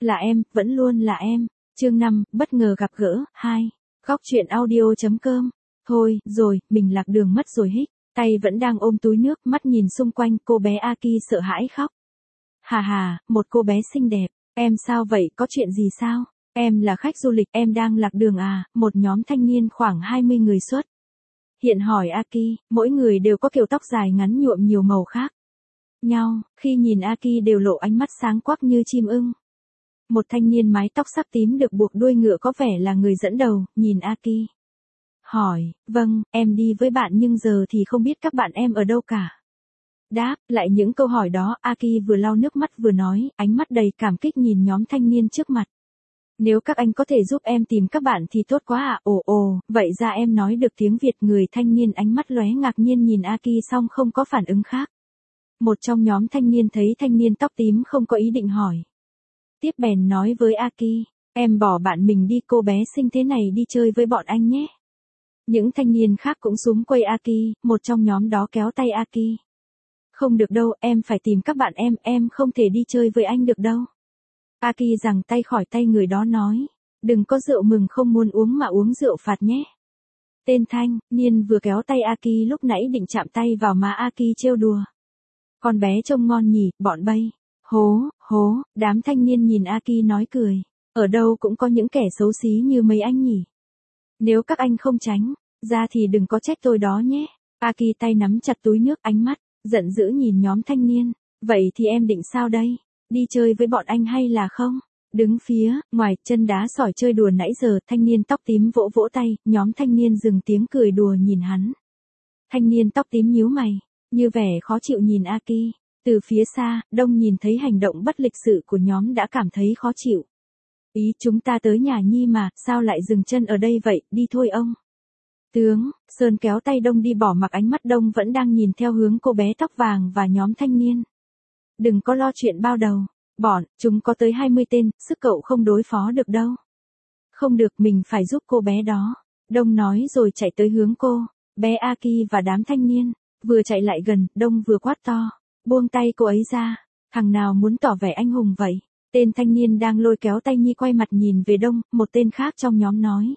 Là em, vẫn luôn là em. Chương 5, bất ngờ gặp gỡ, 2. Góc truyện audio.com. Thôi, rồi, mình lạc đường mất rồi hích. Tay vẫn đang ôm túi nước, mắt nhìn xung quanh, cô bé Aki sợ hãi khóc. Hà hà, một cô bé xinh đẹp. Em sao vậy, có chuyện gì sao? Em là khách du lịch, em đang lạc đường à? Một nhóm thanh niên khoảng 20 người xuất hiện hỏi Aki, mỗi người đều có kiểu tóc dài ngắn nhuộm nhiều màu khác nhau, khi nhìn Aki đều lộ ánh mắt sáng quắc như chim ưng. Một thanh niên mái tóc sắc tím được buộc đuôi ngựa có vẻ là người dẫn đầu, nhìn Aki. Hỏi, vâng, em đi với bạn nhưng giờ thì không biết các bạn em ở đâu cả. Đáp lại những câu hỏi đó, Aki vừa lau nước mắt vừa nói, ánh mắt đầy cảm kích nhìn nhóm thanh niên trước mặt. Nếu các anh có thể giúp em tìm các bạn thì tốt quá ạ. Ồ, vậy ra em nói được tiếng Việt. Người thanh niên ánh mắt lóe ngạc nhiên nhìn Aki xong không có phản ứng khác. Một trong nhóm thanh niên thấy thanh niên tóc tím không có ý định hỏi. Tiếp bèn nói với Aki, em bỏ bạn mình đi, cô bé xinh thế này đi chơi với bọn anh nhé. Những thanh niên khác cũng xúm quây Aki, một trong nhóm đó kéo tay Aki. Không được đâu, em phải tìm các bạn em không thể đi chơi với anh được đâu. Aki giằng tay khỏi tay người đó nói, đừng có rượu mừng không muốn uống mà uống rượu phạt nhé. Tên thanh niên vừa kéo tay Aki lúc nãy định chạm tay vào má Aki trêu đùa. Con bé trông ngon nhỉ, bọn bay. Hố, đám thanh niên nhìn Aki nói cười. Ở đâu cũng có những kẻ xấu xí như mấy anh nhỉ. Nếu các anh không tránh ra thì đừng có trách tôi đó nhé. Aki tay nắm chặt túi nước, ánh mắt giận dữ nhìn nhóm thanh niên. Vậy thì em định sao đây? Đi chơi với bọn anh hay là không? Đứng phía ngoài chân đá sỏi chơi đùa nãy giờ, thanh niên tóc tím vỗ vỗ tay, nhóm thanh niên dừng tiếng cười đùa nhìn hắn. Thanh niên tóc tím nhíu mày, như vẻ khó chịu nhìn Aki. Từ phía xa, Đông nhìn thấy hành động bất lịch sự của nhóm đã cảm thấy khó chịu. Ý chúng ta tới nhà Nhi mà, sao lại dừng chân ở đây vậy, đi thôi ông. Tướng, Sơn kéo tay Đông đi, bỏ mặc ánh mắt Đông vẫn đang nhìn theo hướng cô bé tóc vàng và nhóm thanh niên. Đừng có lo chuyện bao đầu, chúng có tới 20 tên, sức cậu không đối phó được đâu. Không được, mình phải giúp cô bé đó. Đông nói rồi chạy tới hướng cô, bé Aki và đám thanh niên. Vừa chạy lại gần, Đông vừa quát to, buông tay cô ấy ra, thằng nào muốn tỏ vẻ anh hùng vậy? Tên thanh niên đang lôi kéo tay Nhi quay mặt nhìn về Đông, một tên khác trong nhóm nói.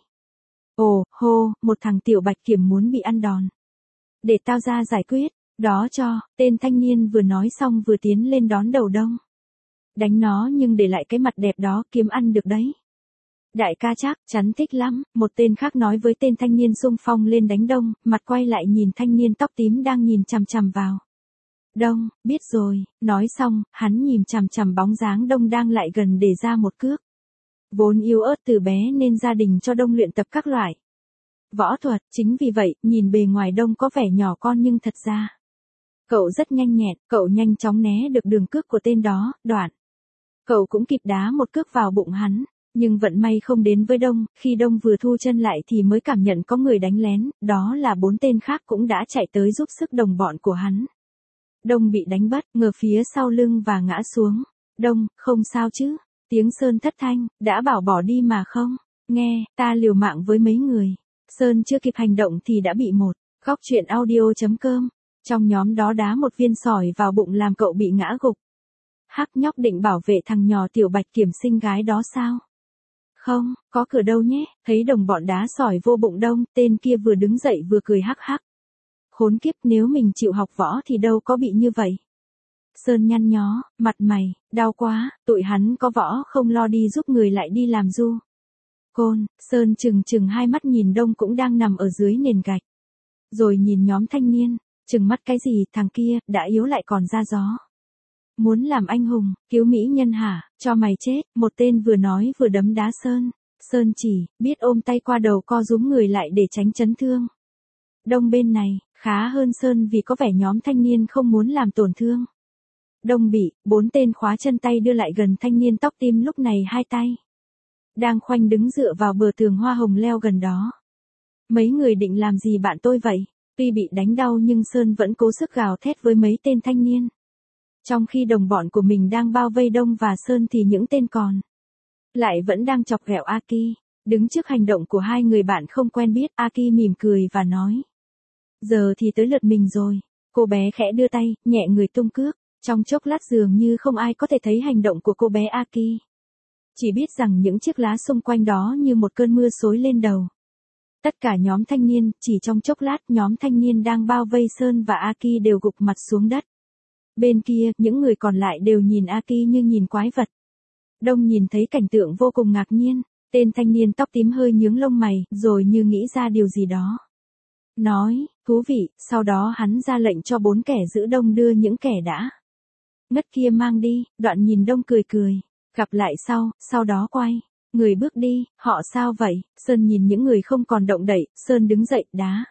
Ồ, hô, một thằng tiểu bạch kiểm muốn bị ăn đòn. Để tao ra giải quyết, đó cho, tên thanh niên vừa nói xong vừa tiến lên đón đầu Đông. Đánh nó nhưng để lại cái mặt đẹp đó, kiếm ăn được đấy. Đại ca chắc chắn thích lắm, một tên khác nói với tên thanh niên xung phong lên đánh Đông, mặt quay lại nhìn thanh niên tóc tím đang nhìn chằm chằm vào. Đông, biết rồi, nói xong, hắn nhìn chằm chằm bóng dáng Đông đang lại gần để ra một cước. Vốn yếu ớt từ bé nên gia đình cho Đông luyện tập các loại võ thuật, chính vì vậy, nhìn bề ngoài Đông có vẻ nhỏ con nhưng thật ra cậu rất nhanh nhẹn, cậu nhanh chóng né được đường cước của tên đó, đoạn. Cậu cũng kịp đá một cước vào bụng hắn, nhưng vận may không đến với Đông, khi Đông vừa thu chân lại thì mới cảm nhận có người đánh lén, đó là 4 tên khác cũng đã chạy tới giúp sức đồng bọn của hắn. Đông bị đánh bất ngờ phía sau lưng và ngã xuống. Đông, không sao chứ? Tiếng Sơn thất thanh, đã bảo bỏ đi mà không? Nghe, ta liều mạng với mấy người. Sơn chưa kịp hành động thì đã bị một góc truyện audio.com. Trong nhóm đó đá một viên sỏi vào bụng làm cậu bị ngã gục. Hắc nhóc định bảo vệ thằng nhỏ tiểu bạch kiểm xinh gái đó sao? Không, có cửa đâu nhé. Thấy đồng bọn đá sỏi vô bụng Đông, tên kia vừa đứng dậy vừa cười hắc hắc. Khốn kiếp, nếu mình chịu học võ thì đâu có bị như vậy. Sơn nhăn nhó, mặt mày, đau quá, tụi hắn có võ không lo đi giúp người lại đi làm du. Côn, Sơn chừng hai mắt nhìn Đông cũng đang nằm ở dưới nền gạch. Rồi nhìn nhóm thanh niên, chừng mắt cái gì, thằng kia, đã yếu lại còn ra gió. Muốn làm anh hùng, cứu mỹ nhân hả, cho mày chết, một tên vừa nói vừa đấm đá Sơn. Sơn chỉ biết ôm tay qua đầu co rúm người lại để tránh chấn thương. Đông bên này, khá hơn Sơn vì có vẻ nhóm thanh niên không muốn làm tổn thương. Đông bị 4 tên khóa chân tay đưa lại gần thanh niên tóc tím lúc này hai tay đang khoanh đứng dựa vào bờ tường hoa hồng leo gần đó. Mấy người định làm gì bạn tôi vậy? Tuy bị đánh đau nhưng Sơn vẫn cố sức gào thét với mấy tên thanh niên. Trong khi đồng bọn của mình đang bao vây Đông và Sơn thì những tên còn lại vẫn đang chọc ghẹo Aki. Đứng trước hành động của hai người bạn không quen biết, Aki mỉm cười và nói. Giờ thì tới lượt mình rồi. Cô bé khẽ đưa tay, nhẹ người tung cước. Trong chốc lát dường như không ai có thể thấy hành động của cô bé Aki. Chỉ biết rằng những chiếc lá xung quanh đó như một cơn mưa xối lên đầu. Tất cả nhóm thanh niên, chỉ trong chốc lát nhóm thanh niên đang bao vây Sơn và Aki đều gục mặt xuống đất. Bên kia, những người còn lại đều nhìn Aki như nhìn quái vật. Đông nhìn thấy cảnh tượng vô cùng ngạc nhiên, tên thanh niên tóc tím hơi nhướng lông mày, rồi như nghĩ ra điều gì đó. Nói, thú vị, sau đó hắn ra lệnh cho 4 kẻ giữ Đông đưa những kẻ đã ngất kia mang đi, Đoạn nhìn Đông cười cười, gặp lại sau đó quay. Người bước đi, họ sao vậy? Sơn nhìn những người không còn động đậy, Sơn đứng dậy,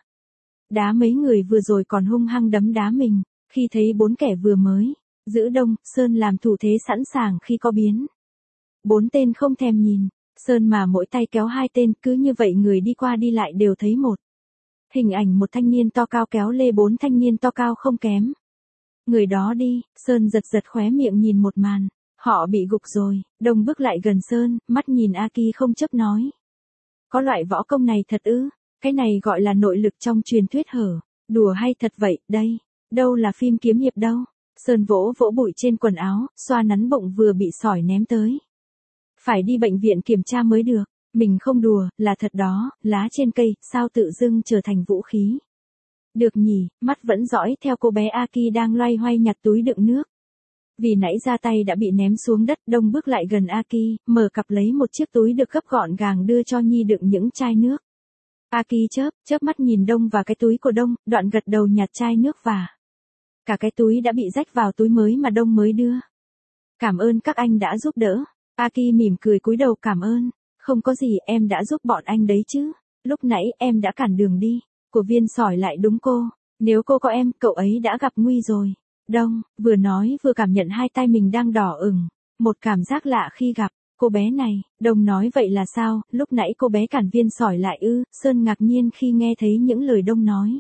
đá mấy người vừa rồi còn hung hăng đấm đá mình, khi thấy 4 kẻ vừa mới giữ Đông, Sơn làm thủ thế sẵn sàng khi có biến. 4 tên không thèm nhìn, Sơn mà mỗi tay kéo 2 tên, cứ như vậy người đi qua đi lại đều thấy một hình ảnh một thanh niên to cao kéo lê 4 thanh niên to cao không kém. Người đó đi, Sơn giật khóe miệng nhìn một màn. Họ bị gục rồi, Đông bước lại gần Sơn, mắt nhìn Aki không chấp nói. Có loại võ công này thật ư, cái này gọi là nội lực trong truyền thuyết hở, đùa hay thật vậy, đây, đâu là phim kiếm hiệp đâu. Sơn vỗ bụi trên quần áo, xoa nắn bụng vừa bị sỏi ném tới. Phải đi bệnh viện kiểm tra mới được, mình không đùa, là thật đó, lá trên cây, sao tự dưng trở thành vũ khí. Được nhỉ, mắt vẫn dõi theo cô bé Aki đang loay hoay nhặt túi đựng nước. Vì nãy ra tay đã bị ném xuống đất, Đông bước lại gần Aki, mở cặp lấy một chiếc túi được gấp gọn gàng đưa cho Nhi đựng những chai nước. Aki chớp mắt nhìn Đông và cái túi của Đông, Đoạn gật đầu nhặt chai nước và cả cái túi đã bị rách vào túi mới mà Đông mới đưa. Cảm ơn các anh đã giúp đỡ. Aki mỉm cười cúi đầu cảm ơn. Không có gì, em đã giúp bọn anh đấy chứ. Lúc nãy em đã cản đường đi của viên sỏi lại đúng cô. Nếu cô có em, cậu ấy đã gặp nguy rồi. Đông, vừa nói vừa cảm nhận hai tay mình đang đỏ ửng. Một cảm giác lạ khi gặp cô bé này. Đông nói vậy là sao, lúc nãy cô bé cản viên sỏi lại ư? Sơn ngạc nhiên khi nghe thấy những lời Đông nói.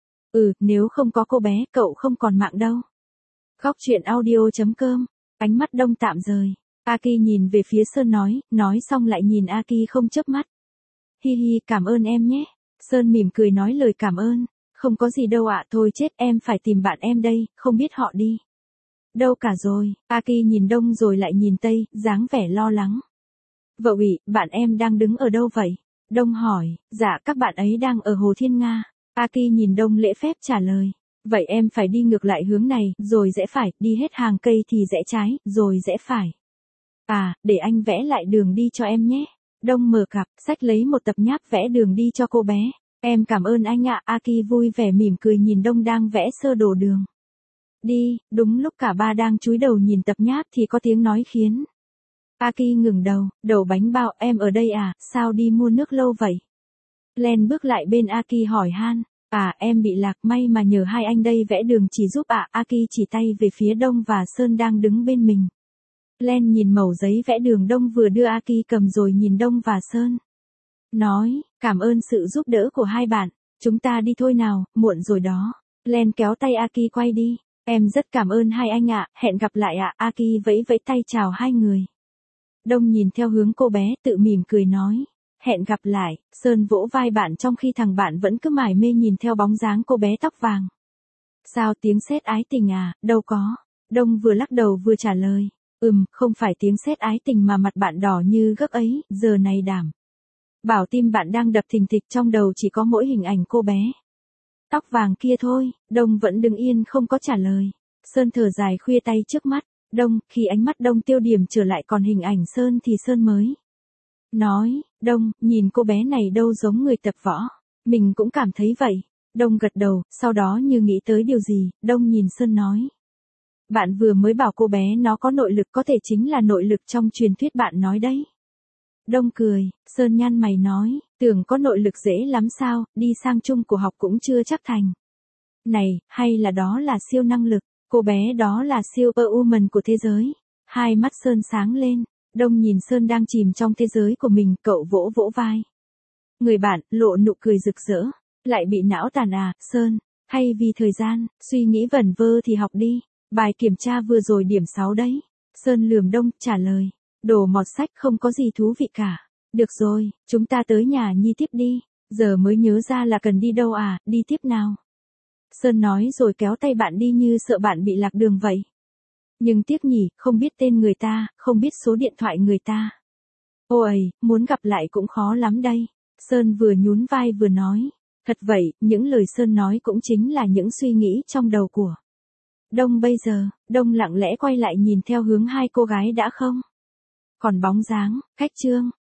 Nếu không có cô bé, cậu không còn mạng đâu. Góc truyện audio.com. Ánh mắt Đông tạm rời. Aki nhìn về phía Sơn nói xong lại nhìn Aki không chớp mắt. Hi hi, cảm ơn em nhé. Sơn mỉm cười nói lời cảm ơn. Không có gì đâu ạ, thôi chết, em phải tìm bạn em đây, không biết họ đi đâu cả rồi. Aki nhìn Đông rồi lại nhìn Tây, dáng vẻ lo lắng. Vợ ủy, bạn em đang đứng ở đâu vậy? Đông hỏi, dạ các bạn ấy đang ở Hồ Thiên Nga. Aki nhìn Đông lễ phép trả lời. Vậy em phải đi ngược lại hướng này, rồi rẽ phải, đi hết hàng cây thì rẽ trái, rồi rẽ phải. À, để anh vẽ lại đường đi cho em nhé. Đông mở cặp, sách lấy một tập nháp vẽ đường đi cho cô bé. Em cảm ơn anh ạ. Aki vui vẻ mỉm cười nhìn Đông đang vẽ sơ đồ đường. Đi, đúng lúc cả ba đang chúi đầu nhìn tập nháp thì có tiếng nói khiến Aki ngừng đầu, đầu bánh bao, em ở đây à, sao đi mua nước lâu vậy? Len bước lại bên Aki hỏi han, à em bị lạc, may mà nhờ hai anh đây vẽ đường chỉ giúp ạ. Aki chỉ tay về phía Đông và Sơn đang đứng bên mình. Len nhìn mẩu giấy vẽ đường Đông vừa đưa Aki cầm rồi nhìn Đông và Sơn. Nói, cảm ơn sự giúp đỡ của hai bạn, chúng ta đi thôi nào, muộn rồi đó. Len kéo tay Aki quay đi, em rất cảm ơn hai anh ạ, hẹn gặp lại ạ. Aki vẫy vẫy tay chào hai người. Đông nhìn theo hướng cô bé, tự mỉm cười nói, hẹn gặp lại. Sơn vỗ vai bạn trong khi thằng bạn vẫn cứ mải mê nhìn theo bóng dáng cô bé tóc vàng. Sao tiếng sét ái tình à, đâu có. Đông vừa lắc đầu vừa trả lời, không phải tiếng sét ái tình mà mặt bạn đỏ như gấc ấy, giờ này đảm bảo tim bạn đang đập thình thịch, trong đầu chỉ có mỗi hình ảnh cô bé tóc vàng kia thôi. Đông vẫn đứng yên không có trả lời. Sơn thở dài khuya tay trước mắt. Đông, khi ánh mắt Đông tiêu điểm trở lại còn hình ảnh Sơn thì Sơn mới nói, Đông, nhìn cô bé này đâu giống người tập võ. Mình cũng cảm thấy vậy. Đông gật đầu, sau đó như nghĩ tới điều gì, Đông nhìn Sơn nói. Bạn vừa mới bảo cô bé nó có nội lực, có thể chính là nội lực trong truyền thuyết bạn nói đấy. Đông cười, Sơn nhăn mày nói, tưởng có nội lực dễ lắm sao, đi sang chung của học cũng chưa chắc thành. Này, hay là đó là siêu năng lực, cô bé đó là siêu woman của thế giới. Hai mắt Sơn sáng lên, Đông nhìn Sơn đang chìm trong thế giới của mình, cậu vỗ vỗ vai người bạn, lộ nụ cười rực rỡ. Lại bị não tàn à, Sơn, hay vì thời gian, suy nghĩ vẩn vơ thì học đi. Bài kiểm tra vừa rồi điểm 6 đấy. Sơn lườm Đông, trả lời. Đồ mọt sách không có gì thú vị cả. Được rồi, chúng ta tới nhà Nhi tiếp đi. Giờ mới nhớ ra là cần đi đâu à, đi tiếp nào. Sơn nói rồi kéo tay bạn đi như sợ bạn bị lạc đường vậy. Nhưng tiếc nhỉ, không biết tên người ta, không biết số điện thoại người ta. Ôi, muốn gặp lại cũng khó lắm đây. Sơn vừa nhún vai vừa nói. Thật vậy, những lời Sơn nói cũng chính là những suy nghĩ trong đầu của Đông bây giờ. Đông lặng lẽ quay lại nhìn theo hướng hai cô gái đã không còn bóng dáng, cách Trương